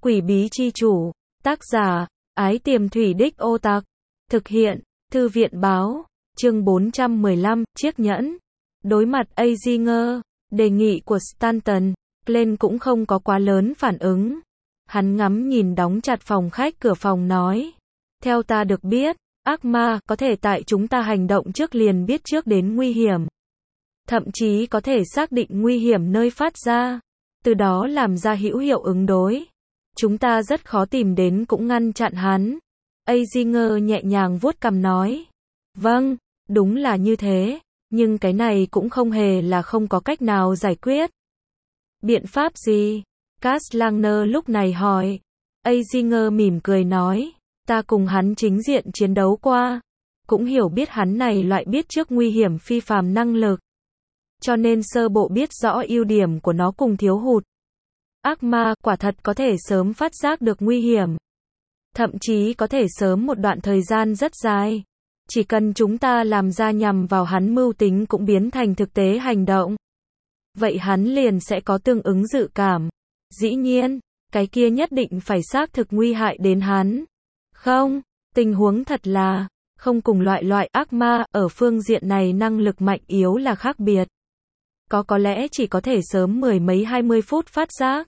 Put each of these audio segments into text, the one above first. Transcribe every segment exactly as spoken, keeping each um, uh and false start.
Quỷ bí chi chủ. Tác giả, Ái Tiềm Thủy Đích Ô Tặc. Thực hiện, Thư viện báo. Chương bốn trăm mười lăm, chiếc nhẫn. Đối mặt Azinger, đề nghị của Stanton, Glenn cũng không có quá lớn phản ứng. Hắn ngắm nhìn đóng chặt phòng khách cửa phòng nói. Theo ta được biết, ác ma có thể tại chúng ta hành động trước liền biết trước đến nguy hiểm. Thậm chí có thể xác định nguy hiểm nơi phát ra, từ đó làm ra hữu hiệu ứng đối. Chúng ta rất khó tìm đến cũng ngăn chặn hắn. Azinger nhẹ nhàng vuốt cằm nói. Vâng, đúng là như thế, nhưng cái này cũng không hề là không có cách nào giải quyết. Biện pháp gì? Kastlanger lúc này hỏi. Azinger mỉm cười nói. Ta cùng hắn chính diện chiến đấu qua, cũng hiểu biết hắn này loại biết trước nguy hiểm phi phàm năng lực. Cho nên sơ bộ biết rõ ưu điểm của nó cùng thiếu hụt. Ác ma quả thật có thể sớm phát giác được nguy hiểm. Thậm chí có thể sớm một đoạn thời gian rất dài. Chỉ cần chúng ta làm ra nhằm vào hắn mưu tính cũng biến thành thực tế hành động. Vậy hắn liền sẽ có tương ứng dự cảm. Dĩ nhiên, cái kia nhất định phải xác thực nguy hại đến hắn. Không, tình huống thật là, không cùng loại loại ác ma, ở phương diện này năng lực mạnh yếu là khác biệt. Có có lẽ chỉ có thể sớm mười mấy hai mươi phút phát giác.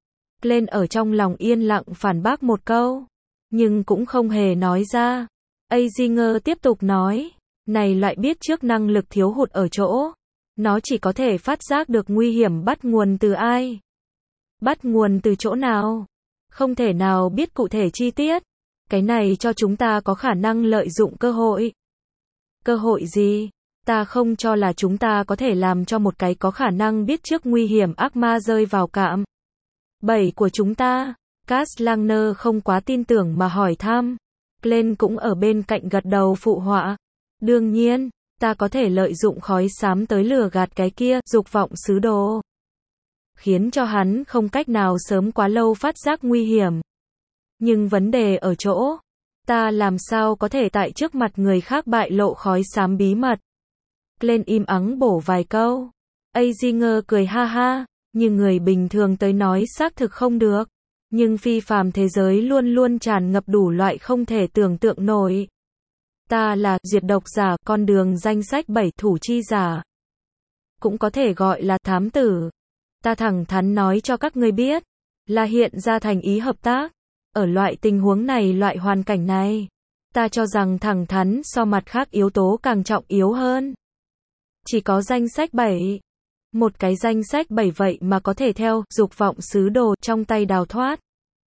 Lên ở trong lòng yên lặng phản bác một câu, nhưng cũng không hề nói ra. Azinger tiếp tục nói, này loại biết trước năng lực thiếu hụt ở chỗ, nó chỉ có thể phát giác được nguy hiểm bắt nguồn từ ai. Bắt nguồn từ chỗ nào? Không thể nào biết cụ thể chi tiết. Cái này cho chúng ta có khả năng lợi dụng cơ hội. Cơ hội gì? Ta không cho là chúng ta có thể làm cho một cái có khả năng biết trước nguy hiểm ác ma rơi vào cạm bẫy của chúng ta. Kastlanger không quá tin tưởng mà hỏi thăm. Glenn cũng ở bên cạnh gật đầu phụ họa. Đương nhiên, ta có thể lợi dụng khói xám tới lừa gạt cái kia dục vọng sứ đồ, khiến cho hắn không cách nào sớm quá lâu phát giác nguy hiểm. Nhưng vấn đề ở chỗ, ta làm sao có thể tại trước mặt người khác bại lộ khói xám bí mật. Glenn im ắng bổ vài câu. Azinger cười ha ha, nhưng người bình thường tới nói xác thực không được. Nhưng phi phàm thế giới luôn luôn tràn ngập đủ loại không thể tưởng tượng nổi. Ta là diệt độc giả, con đường danh sách bảy thủ chi giả. Cũng có thể gọi là thám tử. Ta thẳng thắn nói cho các ngươi biết, là hiện ra thành ý hợp tác. Ở loại tình huống này, loại hoàn cảnh này, ta cho rằng thẳng thắn so mặt khác yếu tố càng trọng yếu hơn. Chỉ có danh sách bảy. Một cái danh sách bảy vậy mà có thể theo dục vọng sứ đồ trong tay đào thoát.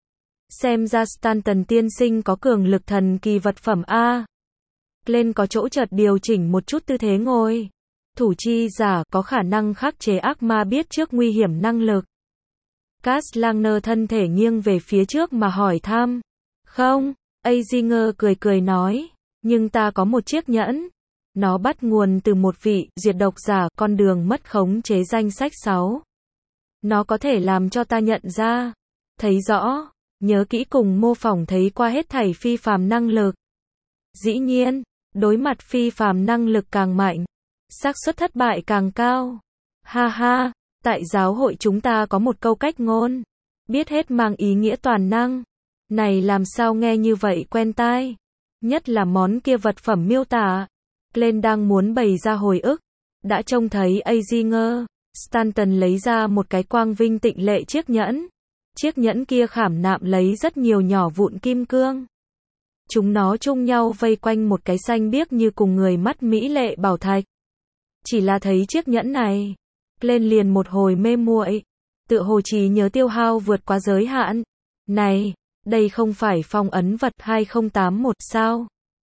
Xem ra Stanton tiên sinh có cường lực thần kỳ vật phẩm a. Glenn có chỗ chợt điều chỉnh một chút tư thế ngồi. Thủ chi giả có khả năng khắc chế ác ma biết trước nguy hiểm năng lực. Kastlanger thân thể nghiêng về phía trước mà hỏi thăm. Không, Azinger cười cười nói, nhưng ta có một chiếc nhẫn. Nó bắt nguồn từ một vị diệt độc giả, con đường mất khống chế danh sách sáu. Nó có thể làm cho ta nhận ra, thấy rõ, nhớ kỹ cùng mô phỏng thấy qua hết thảy phi phàm năng lực. Dĩ nhiên, đối mặt phi phàm năng lực càng mạnh, xác suất thất bại càng cao. Ha ha, tại giáo hội chúng ta có một câu cách ngôn, biết hết mang ý nghĩa toàn năng. Này làm sao nghe như vậy quen tai, nhất là món kia vật phẩm miêu tả. Glenn đang muốn bày ra hồi ức, đã trông thấy Azinger, Stanton lấy ra một cái quang vinh tịnh lệ chiếc nhẫn. Chiếc nhẫn kia khảm nạm lấy rất nhiều nhỏ vụn kim cương. Chúng nó chung nhau vây quanh một cái xanh biếc như cùng người mắt mỹ lệ bảo thạch. Chỉ là thấy chiếc nhẫn này, Glenn liền một hồi mê muội, tựa hồ trí nhớ tiêu hao vượt quá giới hạn. Này, đây không phải phong ấn vật hai không tám một sao?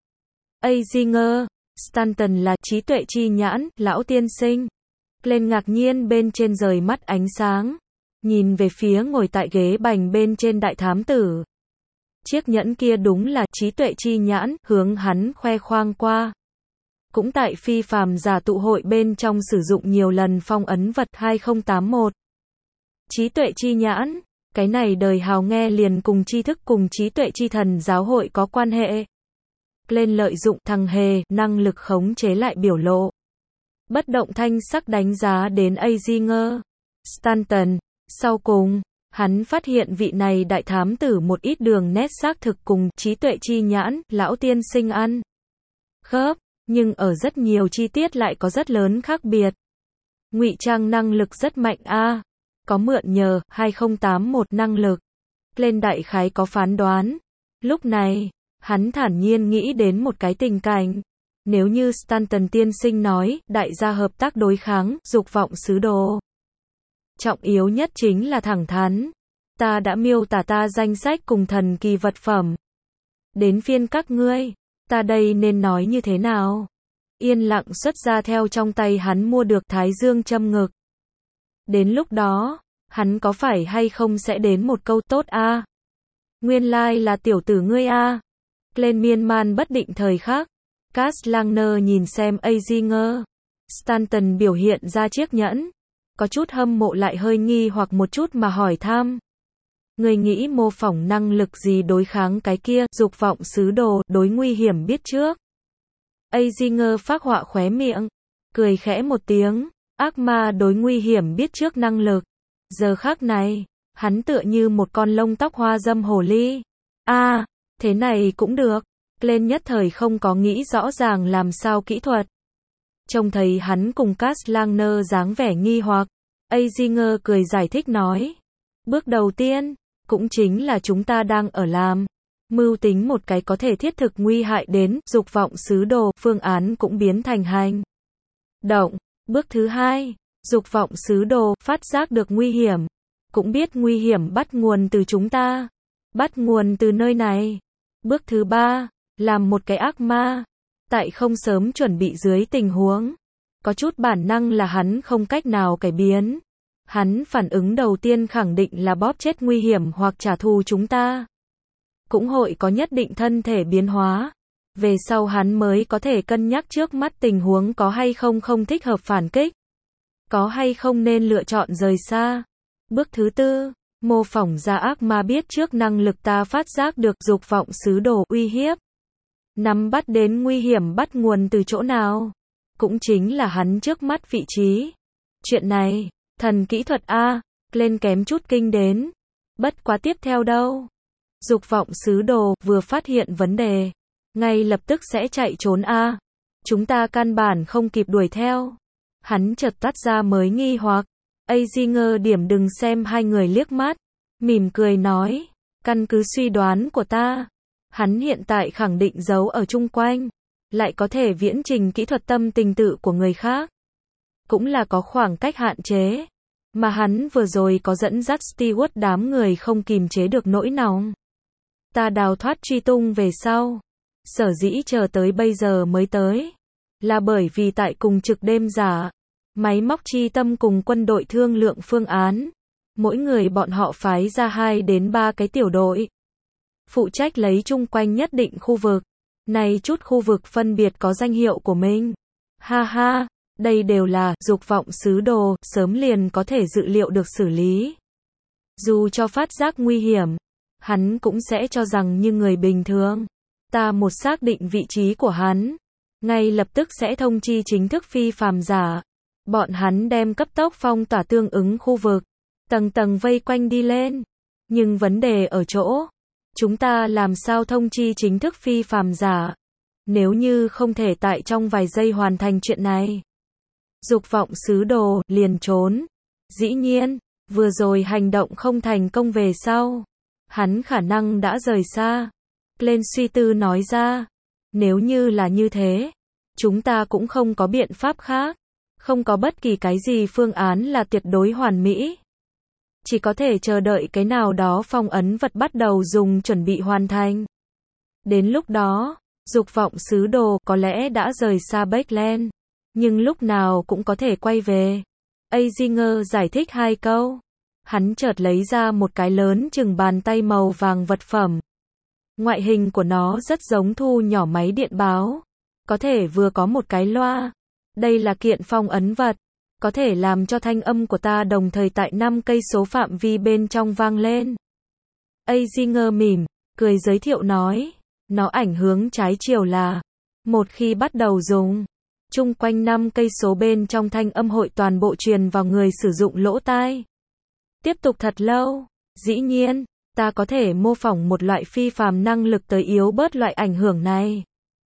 Azinger, Stanton là trí tuệ chi nhãn, lão tiên sinh. Glenn ngạc nhiên bên trên rời mắt ánh sáng, nhìn về phía ngồi tại ghế bành bên trên đại thám tử. Chiếc nhẫn kia đúng là trí tuệ chi nhãn, hướng hắn khoe khoang qua. Cũng tại phi phàm giả tụ hội bên trong sử dụng nhiều lần phong ấn vật hai không tám một. Trí tuệ chi nhãn, cái này đời hào nghe liền cùng tri thức cùng trí tuệ chi thần giáo hội có quan hệ. Glenn lợi dụng thằng hề, năng lực khống chế lại biểu lộ. Bất động thanh sắc đánh giá đến Azinger. Stanton, sau cùng, Hắn phát hiện vị này đại thám tử một ít đường nét xác thực cùng trí tuệ chi nhãn, lão tiên sinh ăn khớp, nhưng ở rất nhiều chi tiết lại có rất lớn khác biệt. Ngụy trang năng lực rất mạnh a, có mượn nhờ hai không tám một năng lực. Lên đại khái có phán đoán. Lúc này, hắn thản nhiên nghĩ đến một cái tình cảnh. Nếu như Stanton tiên sinh nói, đại gia hợp tác đối kháng, dục vọng sứ đồ. Trọng yếu nhất chính là thẳng thắn. Ta đã miêu tả ta danh sách cùng thần kỳ vật phẩm. Đến phiên các ngươi, ta đây nên nói như thế nào? Yên lặng xuất ra theo trong tay hắn mua được thái dương châm ngực. Đến lúc đó, hắn có phải hay không sẽ đến một câu tốt a? À? Nguyên lai là tiểu tử ngươi a. À? Lên miên man bất định thời khắc, Cass Langner nhìn xem Azinger. Stanton biểu hiện ra chiếc nhẫn, có chút hâm mộ lại hơi nghi hoặc một chút mà hỏi thăm. Ngươi nghĩ mô phỏng năng lực gì đối kháng cái kia, dục vọng sứ đồ, đối nguy hiểm biết trước. Azinger phác họa khóe miệng, cười khẽ một tiếng, ác ma đối nguy hiểm biết trước năng lực. Giờ khắc này, hắn tựa như một con lông tóc hoa dâm hồ ly. A, à, thế này cũng được. Lên nhất thời không có nghĩ rõ ràng làm sao kỹ thuật. Trông thấy hắn cùng Cass Langner dáng vẻ nghi hoặc, Azinger cười giải thích nói. Bước đầu tiên, cũng chính là chúng ta đang ở làm. Mưu tính một cái có thể thiết thực nguy hại đến, dục vọng sứ đồ, phương án cũng biến thành hành động. Bước thứ hai, dục vọng sứ đồ, phát giác được nguy hiểm. Cũng biết nguy hiểm bắt nguồn từ chúng ta. Bắt nguồn từ nơi này. Bước thứ ba, làm một cái ác ma. Tại không sớm chuẩn bị dưới tình huống. Có chút bản năng là hắn không cách nào cải biến. Hắn phản ứng đầu tiên khẳng định là bóp chết nguy hiểm hoặc trả thù chúng ta. Cũng hội có nhất định thân thể biến hóa. Về sau hắn mới có thể cân nhắc trước mắt tình huống có hay không không thích hợp phản kích. Có hay không nên lựa chọn rời xa. Bước thứ tư, mô phỏng ra ác ma biết trước năng lực ta phát giác được dục vọng sứ đồ uy hiếp. Nắm bắt đến nguy hiểm bắt nguồn từ chỗ nào. Cũng chính là hắn trước mắt vị trí. Chuyện này, thần kỹ thuật A, lên kém chút kinh đến. Bất quá tiếp theo đâu. Dục vọng sứ đồ vừa phát hiện vấn đề. Ngay lập tức sẽ chạy trốn A. Chúng ta căn bản không kịp đuổi theo. Hắn chợt toát ra mới nghi hoặc. Azinger điểm đừng xem hai người liếc mắt. Mỉm cười nói. Căn cứ suy đoán của ta. Hắn hiện tại khẳng định giấu ở chung quanh. Lại có thể viễn trình kỹ thuật tâm tình tự của người khác. Cũng là có khoảng cách hạn chế. Mà hắn vừa rồi có dẫn dắt Stewart đám người không kìm chế được nỗi nóng. Ta đào thoát truy tung về sau. Sở dĩ chờ tới bây giờ mới tới. Là bởi vì tại cùng trực đêm giả. Máy móc chi tâm cùng quân đội thương lượng phương án. Mỗi người bọn họ phái ra hai đến ba cái tiểu đội. Phụ trách lấy chung quanh nhất định khu vực. Này chút khu vực phân biệt có danh hiệu của mình. Ha ha, đây đều là dục vọng sứ đồ, sớm liền có thể dự liệu được xử lý. Dù cho phát giác nguy hiểm, hắn cũng sẽ cho rằng như người bình thường. Ta một xác định vị trí của hắn, ngay lập tức sẽ thông chi chính thức phi phàm giả. Bọn hắn đem cấp tốc phong tỏa tương ứng khu vực, tầng tầng vây quanh đi lên. Nhưng vấn đề ở chỗ, chúng ta làm sao thông chi chính thức phi phàm giả? Nếu như không thể tại trong vài giây hoàn thành chuyện này. Dục vọng sứ đồ, liền trốn. Dĩ nhiên, vừa rồi hành động không thành công về sau. Hắn khả năng đã rời xa. Lên suy tư nói ra. Nếu như là như thế, chúng ta cũng không có biện pháp khác. Không có bất kỳ cái gì phương án là tuyệt đối hoàn mỹ. Chỉ có thể chờ đợi cái nào đó phong ấn vật bắt đầu dùng chuẩn bị hoàn thành. Đến lúc đó, dục vọng sứ đồ có lẽ đã rời xa Backland, nhưng lúc nào cũng có thể quay về. Azinger giải thích hai câu. Hắn chợt lấy ra một cái lớn chừng bàn tay màu vàng vật phẩm. Ngoại hình của nó rất giống thu nhỏ máy điện báo. Có thể vừa có một cái loa. Đây là kiện phong ấn vật. Có thể làm cho thanh âm của ta đồng thời tại năm cây số phạm vi bên trong vang lên. Azinger mỉm, cười giới thiệu nói. Nó ảnh hướng trái chiều là. Một khi bắt đầu dùng. Chung quanh năm cây số bên trong thanh âm hội toàn bộ truyền vào người sử dụng lỗ tai. Tiếp tục thật lâu. Dĩ nhiên, ta có thể mô phỏng một loại phi phàm năng lực tới yếu bớt loại ảnh hưởng này.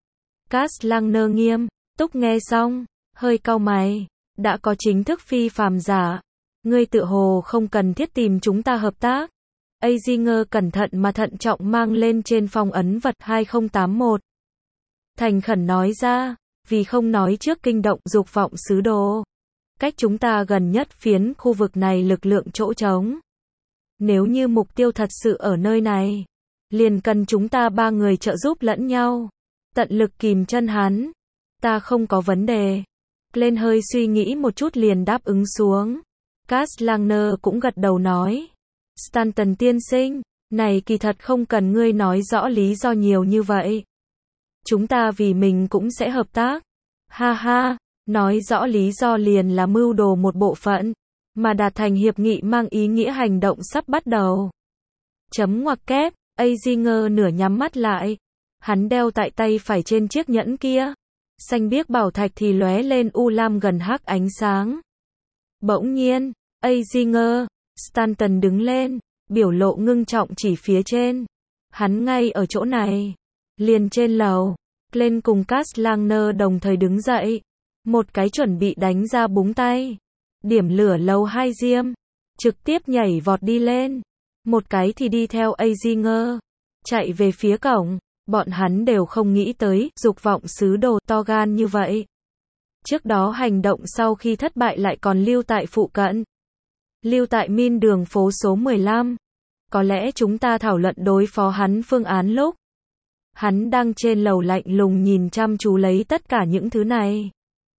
Cát Lăng nghiêm túc nghe xong, hơi cau mày, đã có chính thức phi phàm giả, ngươi tự hồ không cần thiết tìm chúng ta hợp tác. Azinger cẩn thận mà thận trọng mang lên trên phong ấn vật hai không tám mốt. Thành khẩn nói ra, vì không nói trước kinh động dục vọng sứ đồ. Cách chúng ta gần nhất phiến khu vực này lực lượng chỗ trống. Nếu như mục tiêu thật sự ở nơi này, liền cần chúng ta ba người trợ giúp lẫn nhau. Tận lực kìm chân hắn. Ta không có vấn đề. Lên hơi suy nghĩ một chút liền đáp ứng xuống. Kastlanger cũng gật đầu nói. Stanton tiên sinh, này kỳ thật không cần ngươi nói rõ lý do nhiều như vậy. Chúng ta vì mình cũng sẽ hợp tác. Ha ha, nói rõ lý do liền là mưu đồ một bộ phận, mà đạt thành hiệp nghị mang ý nghĩa hành động sắp bắt đầu. Chấm ngoặc kép, Azinger nửa nhắm mắt lại. Hắn đeo tại tay phải trên chiếc nhẫn kia. Xanh biếc bảo thạch thì lóe lên u lam gần hắc ánh sáng. Bỗng nhiên, Azinger, Stanton đứng lên, biểu lộ ngưng trọng chỉ phía trên. Hắn ngay ở chỗ này. Liền trên lầu. Lên cùng Kastlanger đồng thời đứng dậy. Một cái chuẩn bị đánh ra búng tay. Điểm lửa lầu hai diêm. Trực tiếp nhảy vọt đi lên. Một cái thì đi theo Azinger. Chạy về phía cổng. Bọn hắn đều không nghĩ tới, dục vọng sứ đồ to gan như vậy. Trước đó hành động sau khi thất bại lại còn lưu tại phụ cận. Lưu tại min đường phố số mười lăm. Có lẽ chúng ta thảo luận đối phó hắn phương án lúc. Hắn đang trên lầu lạnh lùng nhìn chăm chú lấy tất cả những thứ này.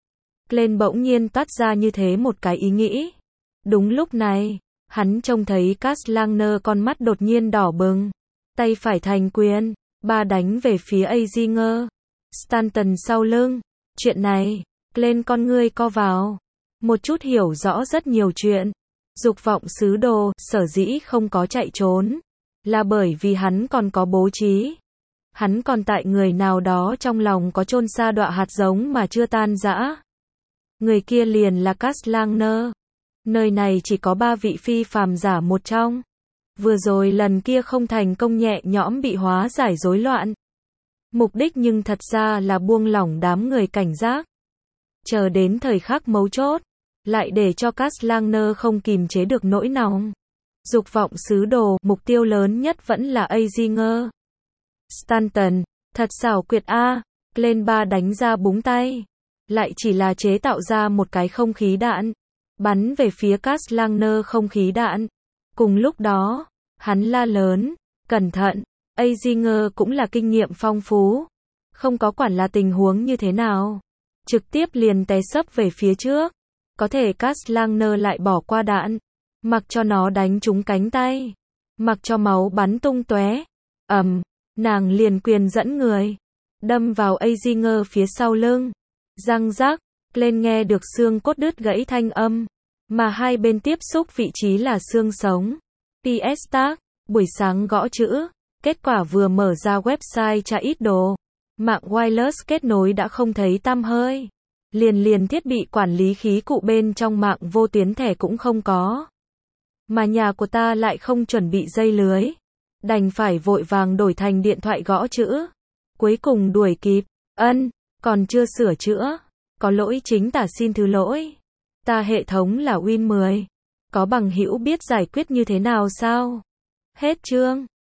Lên bỗng nhiên toát ra như thế một cái ý nghĩ. Đúng lúc này, hắn trông thấy Kastlanger con mắt đột nhiên đỏ bừng. Tay phải thành quyền. Ba đánh về phía Azinger. Stanton sau lưng. Chuyện này, lên con ngươi co vào. Một chút hiểu rõ rất nhiều chuyện. Dục vọng sứ đồ, sở dĩ không có chạy trốn. Là bởi vì hắn còn có bố trí. Hắn còn tại người nào đó trong lòng có chôn sa đọa hạt giống mà chưa tan rã. Người kia liền là Kastlanger. Nơi này chỉ có ba vị phi phàm giả một trong. Vừa rồi lần kia không thành công nhẹ nhõm bị hóa giải rối loạn. Mục đích nhưng thật ra là buông lỏng đám người cảnh giác. Chờ đến thời khắc mấu chốt, lại để cho Kastlanger không kìm chế được nỗi lòng. Dục vọng sứ đồ, mục tiêu lớn nhất vẫn là Azinger. Stanton, thật xảo quyệt a, lên ba đánh ra búng tay. Lại chỉ là chế tạo ra một cái không khí đạn. Bắn về phía Kastlanger không khí đạn. Cùng lúc đó, hắn la lớn, cẩn thận, Azinger cũng là kinh nghiệm phong phú. Không có quản là tình huống như thế nào. Trực tiếp liền té sấp về phía trước. Có thể Kastlanger lại bỏ qua đạn. Mặc cho nó đánh trúng cánh tay. Mặc cho máu bắn tung tóe. Ầm, nàng liền quyền dẫn người. Đâm vào Azinger phía sau lưng. Răng rắc, lên nghe được xương cốt đứt gãy thanh âm. Mà hai bên tiếp xúc vị trí là xương sống. pê ét Tag, buổi sáng gõ chữ. Kết quả vừa mở ra website tra ít đồ. Mạng wireless kết nối đã không thấy tăm hơi. Liền liền thiết bị quản lý khí cụ bên trong mạng vô tuyến thẻ cũng không có. Mà nhà của ta lại không chuẩn bị dây lưới. Đành phải vội vàng đổi thành điện thoại gõ chữ. Cuối cùng đuổi kịp. Ân, còn chưa sửa chữa. Có lỗi chính tả xin thứ lỗi. Ta hệ thống là Win mười. Có bằng hữu biết giải quyết như thế nào sao? Hết chương.